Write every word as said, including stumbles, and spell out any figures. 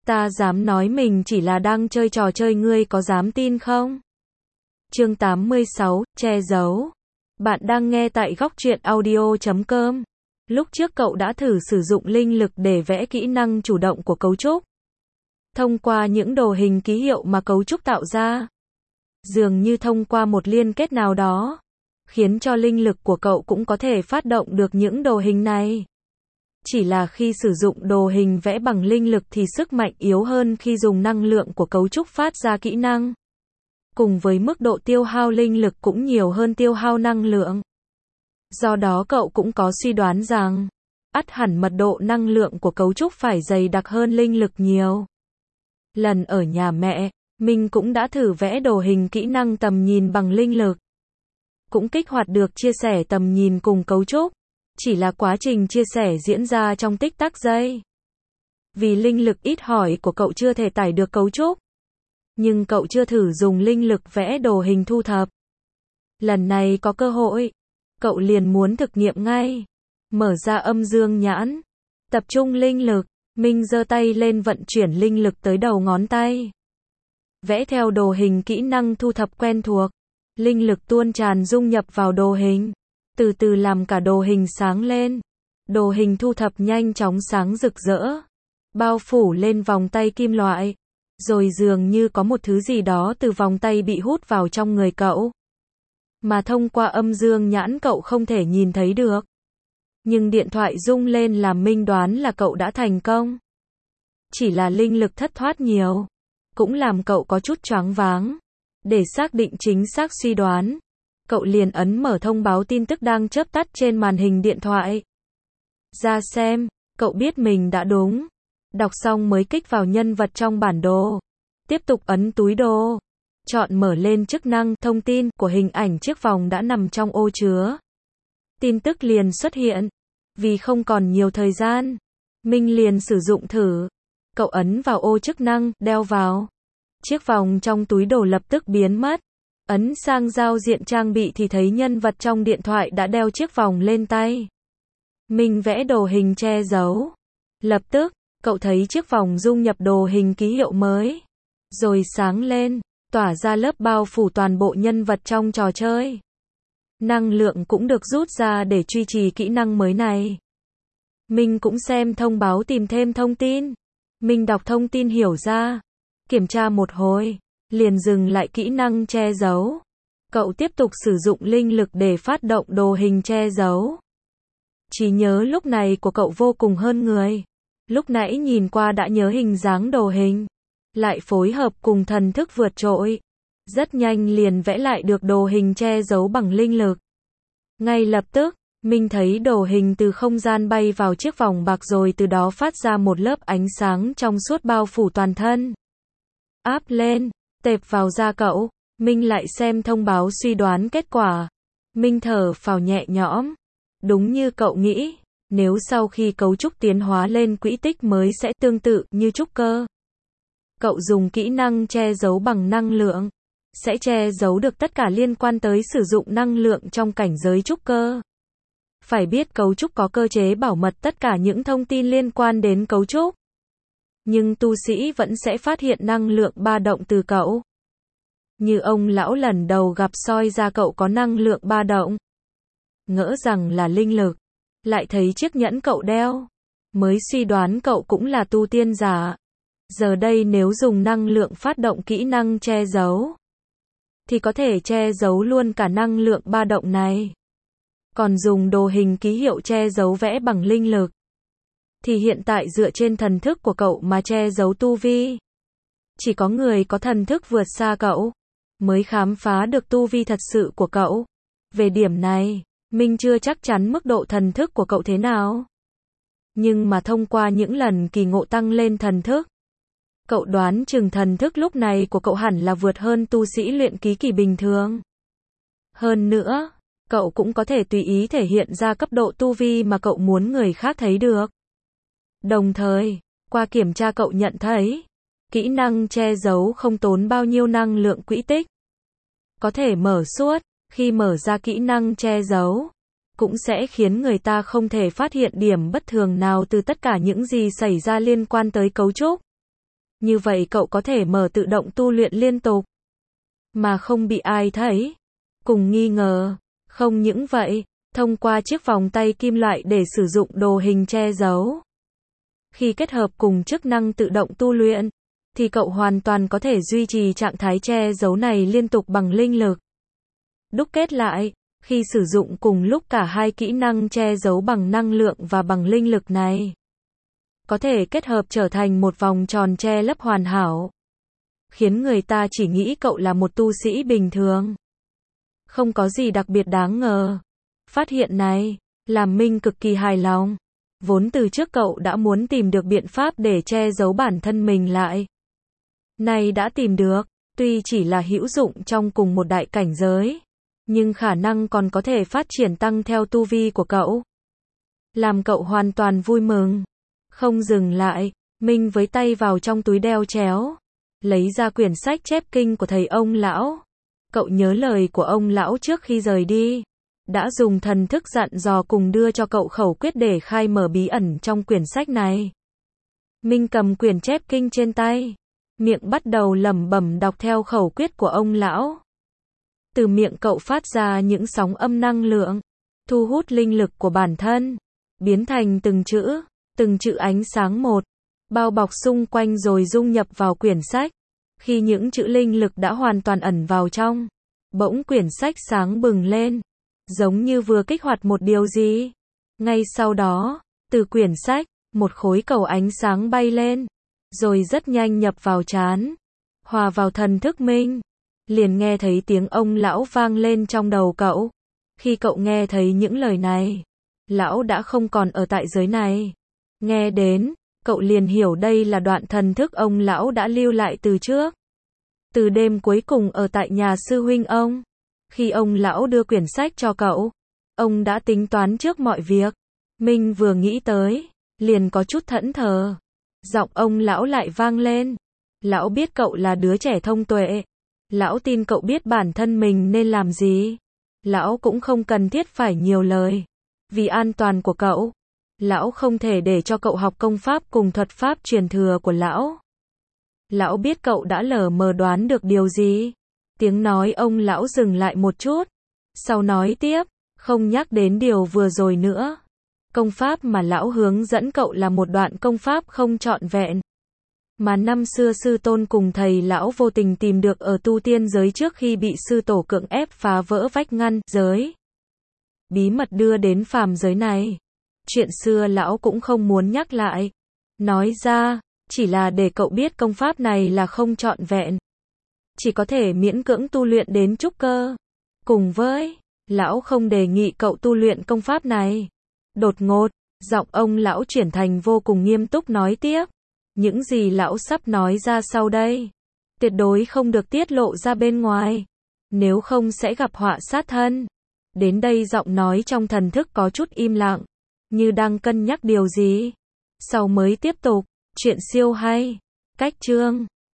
Ta dám nói mình chỉ là đang chơi trò chơi, ngươi có dám tin không? Chương tám mươi sáu, che giấu. Bạn đang nghe tại góc truyện audio chấm com. Lúc trước cậu đã thử sử dụng linh lực để vẽ kỹ năng chủ động của cấu trúc. Thông qua những đồ hình ký hiệu mà cấu trúc tạo ra. Dường như thông qua một liên kết nào đó, khiến cho linh lực của cậu cũng có thể phát động được những đồ hình này. Chỉ là khi sử dụng đồ hình vẽ bằng linh lực thì sức mạnh yếu hơn khi dùng năng lượng của cấu trúc phát ra kỹ năng. Cùng với mức độ tiêu hao linh lực cũng nhiều hơn tiêu hao năng lượng. Do đó cậu cũng có suy đoán rằng, ắt hẳn mật độ năng lượng của cấu trúc phải dày đặc hơn linh lực nhiều. Lần ở nhà mẹ, mình cũng đã thử vẽ đồ hình kỹ năng tầm nhìn bằng linh lực. Cũng kích hoạt được chia sẻ tầm nhìn cùng cấu trúc. Chỉ là quá trình chia sẻ diễn ra trong tích tắc giây. Vì linh lực ít hỏi của cậu chưa thể tải được cấu trúc. Nhưng cậu chưa thử dùng linh lực vẽ đồ hình thu thập. Lần này có cơ hội, cậu liền muốn thực nghiệm ngay. Mở ra âm dương nhãn, tập trung linh lực, mình giơ tay lên vận chuyển linh lực tới đầu ngón tay. Vẽ theo đồ hình kỹ năng thu thập quen thuộc. Linh lực tuôn tràn dung nhập vào đồ hình. Từ từ làm cả đồ hình sáng lên. Đồ hình thu thập nhanh chóng sáng rực rỡ. Bao phủ lên vòng tay kim loại. Rồi dường như có một thứ gì đó từ vòng tay bị hút vào trong người cậu. Mà thông qua âm dương nhãn cậu không thể nhìn thấy được. Nhưng điện thoại rung lên làm mình đoán là cậu đã thành công. Chỉ là linh lực thất thoát nhiều. Cũng làm cậu có chút choáng váng. Để xác định chính xác suy đoán. Cậu liền ấn mở thông báo tin tức đang chớp tắt trên màn hình điện thoại. Ra xem, cậu biết mình đã đúng. Đọc xong mới kích vào nhân vật trong bản đồ. Tiếp tục ấn túi đồ. Chọn mở lên chức năng thông tin của hình ảnh chiếc vòng đã nằm trong ô chứa. Tin tức liền xuất hiện. Vì không còn nhiều thời gian, mình liền sử dụng thử. Cậu ấn vào ô chức năng, đeo vào. Chiếc vòng trong túi đồ lập tức biến mất. Ấn sang giao diện trang bị thì thấy nhân vật trong điện thoại đã đeo chiếc vòng lên tay. Mình vẽ đồ hình che giấu. Lập tức, cậu thấy chiếc vòng dung nhập đồ hình ký hiệu mới. Rồi sáng lên, tỏa ra lớp bao phủ toàn bộ nhân vật trong trò chơi. Năng lượng cũng được rút ra để duy trì kỹ năng mới này. Mình cũng xem thông báo tìm thêm thông tin. Mình đọc thông tin hiểu ra. Kiểm tra một hồi. Liền dừng lại kỹ năng che giấu. Cậu tiếp tục sử dụng linh lực để phát động đồ hình che giấu. Trí nhớ lúc này của cậu vô cùng hơn người. Lúc nãy nhìn qua đã nhớ hình dáng đồ hình. Lại phối hợp cùng thần thức vượt trội. Rất nhanh liền vẽ lại được đồ hình che giấu bằng linh lực. Ngay lập tức, mình thấy đồ hình từ không gian bay vào chiếc vòng bạc rồi từ đó phát ra một lớp ánh sáng trong suốt bao phủ toàn thân. Áp lên. Tệp vào da cậu, mình lại xem thông báo suy đoán kết quả. Mình thở phào nhẹ nhõm. Đúng như cậu nghĩ, nếu sau khi cấu trúc tiến hóa lên quỹ tích mới sẽ tương tự như trúc cơ. Cậu dùng kỹ năng che giấu bằng năng lượng, sẽ che giấu được tất cả liên quan tới sử dụng năng lượng trong cảnh giới trúc cơ. Phải biết cấu trúc có cơ chế bảo mật tất cả những thông tin liên quan đến cấu trúc. Nhưng tu sĩ vẫn sẽ phát hiện năng lượng ba động từ cậu. Như ông lão lần đầu gặp soi ra cậu có năng lượng ba động. Ngỡ rằng là linh lực. Lại thấy chiếc nhẫn cậu đeo. Mới suy đoán cậu cũng là tu tiên giả. Giờ đây nếu dùng năng lượng phát động kỹ năng che giấu. Thì có thể che giấu luôn cả năng lượng ba động này. Còn dùng đồ hình ký hiệu che giấu vẽ bằng linh lực. Thì hiện tại dựa trên thần thức của cậu mà che giấu tu vi. Chỉ có người có thần thức vượt xa cậu, mới khám phá được tu vi thật sự của cậu. Về điểm này, mình chưa chắc chắn mức độ thần thức của cậu thế nào. Nhưng mà thông qua những lần kỳ ngộ tăng lên thần thức, cậu đoán chừng thần thức lúc này của cậu hẳn là vượt hơn tu sĩ luyện khí kỳ bình thường. Hơn nữa, cậu cũng có thể tùy ý thể hiện ra cấp độ tu vi mà cậu muốn người khác thấy được. Đồng thời, qua kiểm tra cậu nhận thấy, kỹ năng che giấu không tốn bao nhiêu năng lượng quỹ tích. Có thể mở suốt, khi mở ra kỹ năng che giấu, cũng sẽ khiến người ta không thể phát hiện điểm bất thường nào từ tất cả những gì xảy ra liên quan tới cấu trúc. Như vậy cậu có thể mở tự động tu luyện liên tục, mà không bị ai thấy, cùng nghi ngờ. Không những vậy, thông qua chiếc vòng tay kim loại để sử dụng đồ hình che giấu, khi kết hợp cùng chức năng tự động tu luyện, thì cậu hoàn toàn có thể duy trì trạng thái che giấu này liên tục bằng linh lực. Đúc kết lại, khi sử dụng cùng lúc cả hai kỹ năng che giấu bằng năng lượng và bằng linh lực này, có thể kết hợp trở thành một vòng tròn che lấp hoàn hảo, khiến người ta chỉ nghĩ cậu là một tu sĩ bình thường, không có gì đặc biệt đáng ngờ. Phát hiện này làm Minh cực kỳ hài lòng. Vốn từ trước cậu đã muốn tìm được biện pháp để che giấu bản thân mình lại. Nay đã tìm được, tuy chỉ là hữu dụng trong cùng một đại cảnh giới, nhưng khả năng còn có thể phát triển tăng theo tu vi của cậu, làm cậu hoàn toàn vui mừng. Không dừng lại, Minh với tay vào trong túi đeo chéo, lấy ra quyển sách chép kinh của thầy ông lão. Cậu nhớ lời của ông lão trước khi rời đi, đã dùng thần thức dặn dò cùng đưa cho cậu khẩu quyết để khai mở bí ẩn trong quyển sách này. Minh cầm quyển chép kinh trên tay, miệng bắt đầu lẩm bẩm đọc theo khẩu quyết của ông lão. Từ miệng cậu phát ra những sóng âm năng lượng, thu hút linh lực của bản thân, biến thành từng chữ, từng chữ ánh sáng một, bao bọc xung quanh rồi dung nhập vào quyển sách. Khi những chữ linh lực đã hoàn toàn ẩn vào trong, bỗng quyển sách sáng bừng lên, giống như vừa kích hoạt một điều gì. Ngay sau đó, từ quyển sách, một khối cầu ánh sáng bay lên, rồi rất nhanh nhập vào trán, hòa vào thần thức Minh. Liền nghe thấy tiếng ông lão vang lên trong đầu cậu. Khi cậu nghe thấy những lời này, lão đã không còn ở tại giới này. Nghe đến, cậu liền hiểu đây là đoạn thần thức ông lão đã lưu lại từ trước. Từ đêm cuối cùng ở tại nhà sư huynh ông, khi ông lão đưa quyển sách cho cậu, ông đã tính toán trước mọi việc. Minh vừa nghĩ tới, liền có chút thẫn thờ. Giọng ông lão lại vang lên. Lão biết cậu là đứa trẻ thông tuệ. Lão tin cậu biết bản thân mình nên làm gì. Lão cũng không cần thiết phải nhiều lời. Vì an toàn của cậu, lão không thể để cho cậu học công pháp cùng thuật pháp truyền thừa của lão. Lão biết cậu đã lờ mờ đoán được điều gì. Tiếng nói ông lão dừng lại một chút, sau nói tiếp, không nhắc đến điều vừa rồi nữa. Công pháp mà lão hướng dẫn cậu là một đoạn công pháp không trọn vẹn, mà năm xưa sư tôn cùng thầy lão vô tình tìm được ở tu tiên giới trước khi bị sư tổ cưỡng ép phá vỡ vách ngăn giới, bí mật đưa đến phàm giới này. Chuyện xưa lão cũng không muốn nhắc lại, nói ra, chỉ là để cậu biết công pháp này là không trọn vẹn, chỉ có thể miễn cưỡng tu luyện đến trúc cơ. Cùng với, lão không đề nghị cậu tu luyện công pháp này. Đột ngột, giọng ông lão chuyển thành vô cùng nghiêm túc nói tiếp. Những gì lão sắp nói ra sau đây, tuyệt đối không được tiết lộ ra bên ngoài, nếu không sẽ gặp họa sát thân. Đến đây giọng nói trong thần thức có chút im lặng, như đang cân nhắc điều gì. Sau mới tiếp tục, chuyện siêu hay. Cách chương